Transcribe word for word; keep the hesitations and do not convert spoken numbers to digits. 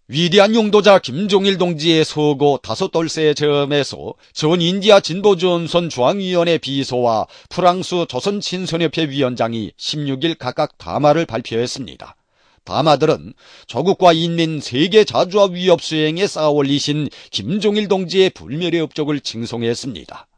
위대한 용도자 김종일 동지의 서거 다섯돌세 점에서 전 인디아 진보전선 중앙위원회 비서와 프랑스 조선친선협회 위원장이 십육 일 각각 담화를 발표했습니다. 담화들은 조국과 인민 세계 자주화 위협 수행에 쌓아올리신 김종일 동지의 불멸의 업적을 칭송했습니다.